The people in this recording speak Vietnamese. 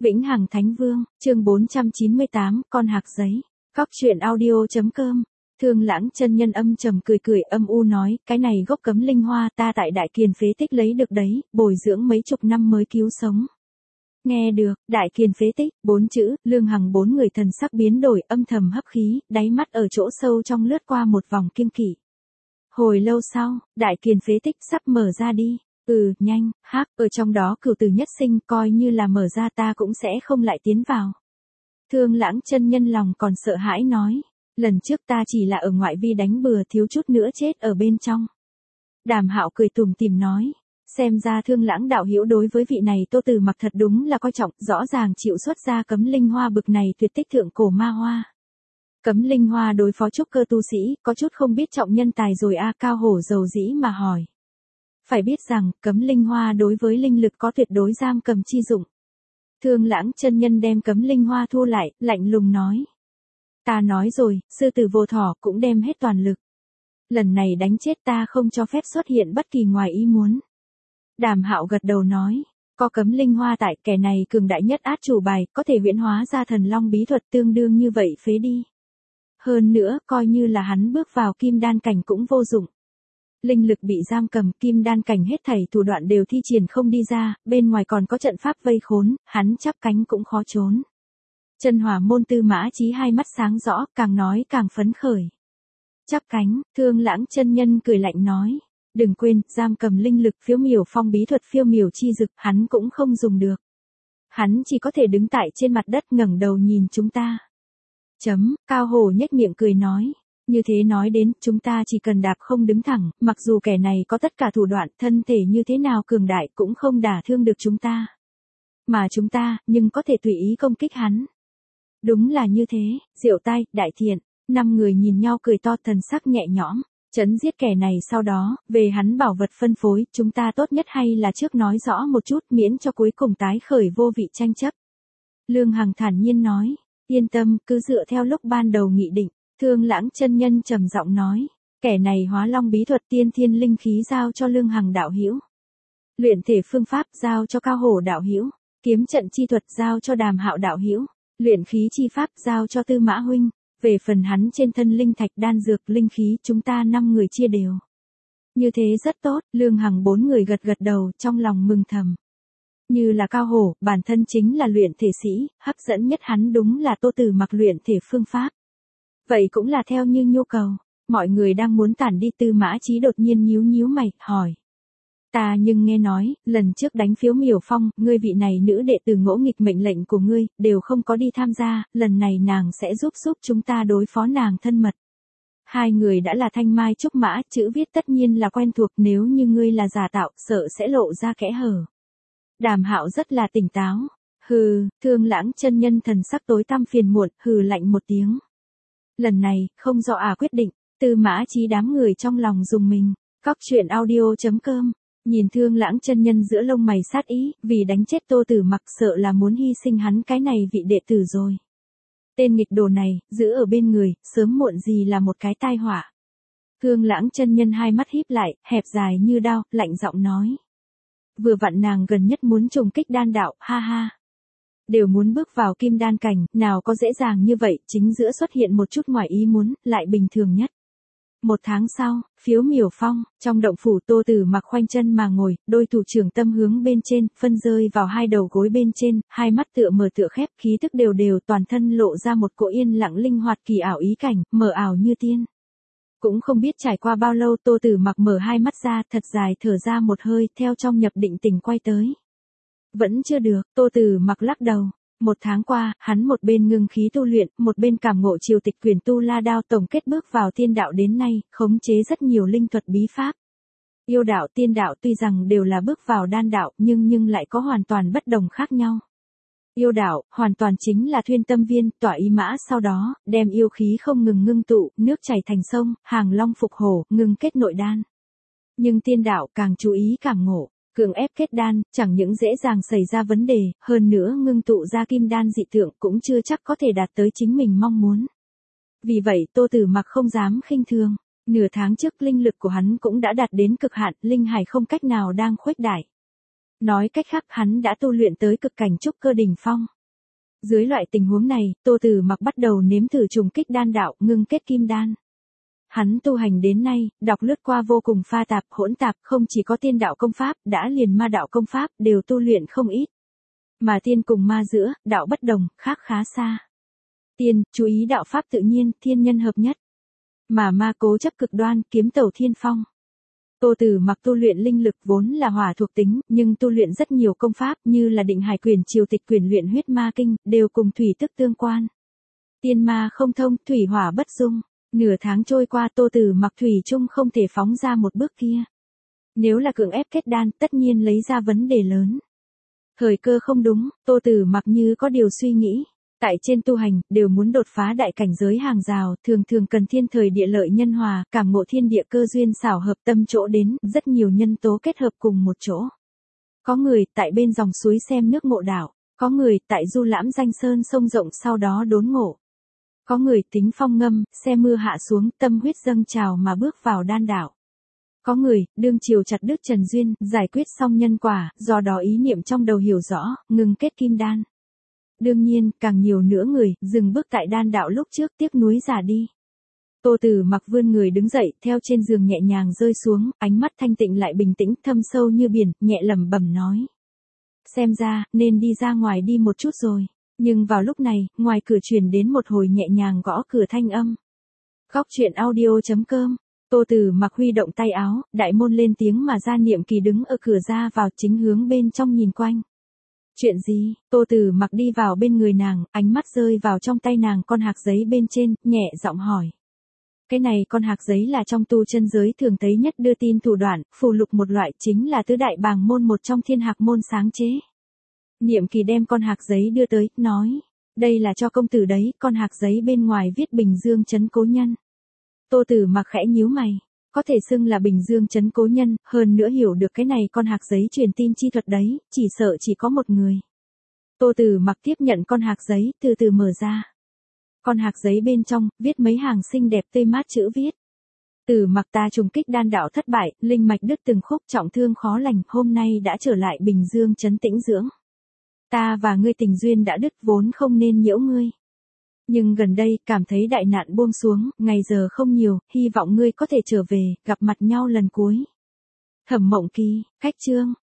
Vĩnh Hằng Thánh Vương, chương 498, con hạc giấy. Góc truyện audio.com. Thương Lãng chân nhân âm trầm cười cười âm u nói, cái này gốc cấm linh hoa ta tại Đại Kiền phế tích lấy được đấy, bồi dưỡng mấy chục năm mới cứu sống. Nghe được, Đại Kiền phế tích, 4 chữ, Lương Hằng 4 người thần sắc biến đổi, âm thầm hấp khí, đáy mắt ở chỗ sâu trong lướt qua một vòng kiêng kỵ. Hồi lâu sau, Đại Kiền phế tích sắp mở ra đi. Nhanh, ở trong đó cửu tử nhất sinh, coi như là mở ra ta cũng sẽ không lại tiến vào. Thương Lãng chân nhân lòng còn sợ hãi nói, lần trước ta chỉ là ở ngoại vi đánh bừa thiếu chút nữa chết ở bên trong. Đàm Hạo cười tủm tỉm nói, xem ra Thương Lãng đạo hữu đối với vị này Tô Từ Mặc thật đúng là coi trọng, rõ ràng chịu xuất ra cấm linh hoa bực này tuyệt tích thượng cổ ma hoa. Cấm linh hoa đối phó trúc cơ tu sĩ, có chút không biết trọng nhân tài rồi a. Cao Hổ dầu dĩ mà hỏi. Phải biết rằng, cấm linh hoa đối với linh lực có tuyệt đối giam cầm chi dụng. Thương Lãng chân nhân đem cấm linh hoa thu lại, lạnh lùng nói. Ta nói rồi, sư tử vô thỏ cũng đem hết toàn lực. Lần này đánh chết ta không cho phép xuất hiện bất kỳ ngoài ý muốn. Đàm Hạo gật đầu nói, có cấm linh hoa tại, kẻ này cường đại nhất át chủ bài, có thể huyễn hóa ra thần long bí thuật tương đương như vậy phế đi. Hơn nữa, coi như là hắn bước vào kim đan cảnh cũng vô dụng. Linh lực bị giam cầm, kim đan cảnh hết thảy thủ đoạn đều thi triển không đi ra, bên ngoài còn có trận pháp vây khốn, hắn chắp cánh cũng khó trốn. Chân Hỏa môn Tư Mã Chí hai mắt sáng rõ, càng nói càng phấn khởi. Chắp cánh, Thương Lãng chân nhân cười lạnh nói, đừng quên, giam cầm linh lực phiêu miểu phong bí thuật phiêu miểu chi dực, hắn cũng không dùng được. Hắn chỉ có thể đứng tại trên mặt đất ngẩng đầu nhìn chúng ta. Cao Hổ nhếch miệng cười nói. Như thế nói đến, chúng ta chỉ cần đạp không đứng thẳng, mặc dù kẻ này có tất cả thủ đoạn, thân thể như thế nào cường đại cũng không đả thương được chúng ta. Mà chúng ta, nhưng có thể tùy ý công kích hắn. Đúng là như thế, Diệu Tai, Đại Thiện, 5 người nhìn nhau cười to thần sắc nhẹ nhõm, trấn giết kẻ này sau đó, về hắn bảo vật phân phối, chúng ta tốt nhất hay là trước nói rõ một chút miễn cho cuối cùng tái khởi vô vị tranh chấp. Lương Hằng thản nhiên nói, yên tâm, cứ dựa theo lúc ban đầu nghị định. Thương Lãng chân nhân trầm giọng nói, kẻ này hóa long bí thuật tiên thiên linh khí giao cho Lương Hằng đạo hữu. Luyện thể phương pháp giao cho Cao Hổ đạo hữu, kiếm trận chi thuật giao cho Đàm Hạo đạo hữu, luyện khí chi pháp giao cho Tư Mã huynh, về phần hắn trên thân linh thạch đan dược linh khí chúng ta 5 người chia đều. Như thế rất tốt, Lương Hằng 4 người gật gật đầu trong lòng mừng thầm. Như là Cao Hổ, bản thân chính là luyện thể sĩ, hấp dẫn nhất hắn đúng là Tô Từ Mặc luyện thể phương pháp. Vậy cũng là theo như nhu cầu, mọi người đang muốn tản đi. Tư Mã Chí đột nhiên nhíu mày, hỏi. Ta nhưng nghe nói, lần trước đánh phiếu miểu phong, ngươi vị này nữ đệ tử ngỗ nghịch mệnh lệnh của ngươi, đều không có đi tham gia, lần này nàng sẽ giúp chúng ta đối phó nàng thân mật. Hai người đã là thanh mai trúc mã, chữ viết tất nhiên là quen thuộc, nếu như ngươi là giả tạo, sợ sẽ lộ ra kẽ hở. Đàm Hạo rất là tỉnh táo. Thương Lãng chân nhân thần sắc tối tăm phiền muộn, lạnh một tiếng. Lần này, không do quyết định, Tư Mã Chí đám người trong lòng dùng mình. Góc truyện audio.com. Nhìn Thương Lãng chân nhân giữa lông mày sát ý, vì đánh chết Tô Tử Mặc sợ là muốn hy sinh hắn cái này vị đệ tử rồi. Tên nghịch đồ này, giữ ở bên người, sớm muộn gì là một cái tai họa. Thương Lãng chân nhân hai mắt híp lại, hẹp dài như đao, lạnh giọng nói. Vừa vặn nàng gần nhất muốn trùng kích đan đạo, ha ha. Đều muốn bước vào kim đan cảnh, nào có dễ dàng như vậy, chính giữa xuất hiện một chút ngoài ý muốn, lại bình thường nhất. 1 tháng sau, phiếu miểu phong, trong động phủ Tô Tử Mặc khoanh chân mà ngồi, đôi thủ trưởng tâm hướng bên trên, phân rơi vào hai đầu gối bên trên, hai mắt tựa mở tựa khép, khí tức đều toàn thân lộ ra một cỗ yên lặng linh hoạt kỳ ảo ý cảnh, mờ ảo như tiên. Cũng không biết trải qua bao lâu Tô Tử Mặc mở hai mắt ra, thật dài thở ra một hơi, theo trong nhập định tình quay tới. Vẫn chưa được, Tô Tử Mặc lắc đầu. 1 tháng qua, hắn một bên ngưng khí tu luyện, một bên cảm ngộ triều tịch quyền tu la đao tổng kết bước vào tiên đạo đến nay, khống chế rất nhiều linh thuật bí pháp. Yêu đạo tiên đạo tuy rằng đều là bước vào đan đạo, nhưng lại có hoàn toàn bất đồng khác nhau. Yêu đạo, hoàn toàn chính là thuyên tâm viên, tỏa ý mã sau đó, đem yêu khí không ngừng ngưng tụ, nước chảy thành sông, hàng long phục hổ, ngưng kết nội đan. Nhưng tiên đạo càng chú ý cảm ngộ. Cường ép kết đan, chẳng những dễ dàng xảy ra vấn đề, hơn nữa ngưng tụ ra kim đan dị tượng cũng chưa chắc có thể đạt tới chính mình mong muốn. Vì vậy Tô Tử Mặc không dám khinh thường, nửa tháng trước linh lực của hắn cũng đã đạt đến cực hạn, linh hải không cách nào đang khuếch đại. Nói cách khác hắn đã tu luyện tới cực cảnh trúc cơ đỉnh phong. Dưới loại tình huống này, Tô Tử Mặc bắt đầu nếm thử trùng kích đan đạo, ngưng kết kim đan. Hắn tu hành đến nay, đọc lướt qua vô cùng pha tạp, hỗn tạp, không chỉ có tiên đạo công pháp, đã liền ma đạo công pháp, đều tu luyện không ít. Mà tiên cùng ma giữa, đạo bất đồng, khác khá xa. Tiên, chú ý đạo pháp tự nhiên, thiên nhân hợp nhất. Mà ma cố chấp cực đoan, kiếm tẩu thiên phong. Tô Tử Mặc tu luyện linh lực vốn là hỏa thuộc tính, nhưng tu luyện rất nhiều công pháp như là định hải quyền, triều tịch quyền, luyện huyết ma kinh, đều cùng thủy tức tương quan. Tiên ma không thông, thủy hỏa bất dung. Nửa tháng trôi qua Tô Tử Mặc thủy chung không thể phóng ra một bước kia. Nếu là cưỡng ép kết đan, tất nhiên lấy ra vấn đề lớn. Thời cơ không đúng, Tô Tử Mặc như có điều suy nghĩ. Tại trên tu hành, đều muốn đột phá đại cảnh giới hàng rào, thường thường cần thiên thời địa lợi nhân hòa, cảm ngộ thiên địa cơ duyên xảo hợp tâm chỗ đến, rất nhiều nhân tố kết hợp cùng một chỗ. Có người tại bên dòng suối xem nước ngộ đạo, có người tại du lãm danh sơn sông rộng sau đó đốn ngộ. Có người tính phong ngâm, xe mưa hạ xuống, tâm huyết dâng trào mà bước vào đan đạo. Có người, đương chiều chặt đứt trần duyên, giải quyết xong nhân quả, do đó ý niệm trong đầu hiểu rõ, ngừng kết kim đan. Đương nhiên, càng nhiều nữa người, dừng bước tại đan đạo lúc trước tiếc nuối già đi. Tô Tử Mặc vươn người đứng dậy, theo trên giường nhẹ nhàng rơi xuống, ánh mắt thanh tịnh lại bình tĩnh, thâm sâu như biển, nhẹ lẩm bẩm nói. Xem ra, nên đi ra ngoài đi một chút rồi. Nhưng vào lúc này, ngoài cửa truyền đến một hồi nhẹ nhàng gõ cửa thanh âm. Góc truyện audio.com. Tô Tử Mặc huy động tay áo, đại môn lên tiếng mà ra Niệm Kỳ đứng ở cửa ra vào chính hướng bên trong nhìn quanh. Chuyện gì? Tô Tử Mặc đi vào bên người nàng, ánh mắt rơi vào trong tay nàng con hạc giấy bên trên, nhẹ giọng hỏi. Cái này con hạc giấy là trong tu chân giới thường thấy nhất đưa tin thủ đoạn, phù lục một loại chính là tứ đại bàng môn một trong thiên hạc môn sáng chế. Niệm Kỳ đem con hạc giấy đưa tới, nói. Đây là cho công tử đấy, con hạc giấy bên ngoài viết Bình Dương trấn cố nhân. Tô Tử Mặc khẽ nhíu mày. Có thể xưng là Bình Dương trấn cố nhân, hơn nữa hiểu được cái này con hạc giấy truyền tin chi thuật đấy, chỉ sợ chỉ có một người. Tô Tử Mặc tiếp nhận con hạc giấy, từ từ mở ra. Con hạc giấy bên trong, viết mấy hàng xinh đẹp tươi mát chữ viết. Tử Mặc ta trùng kích đan đạo thất bại, linh mạch đứt từng khúc, trọng thương khó lành, hôm nay đã trở lại Bình Dương trấn tĩnh dưỡng. Ta và ngươi tình duyên đã đứt vốn không nên nhiễu ngươi. Nhưng gần đây, cảm thấy đại nạn buông xuống, ngày giờ không nhiều, hy vọng ngươi có thể trở về, gặp mặt nhau lần cuối. Thẩm Mộng Kỳ, khách chương.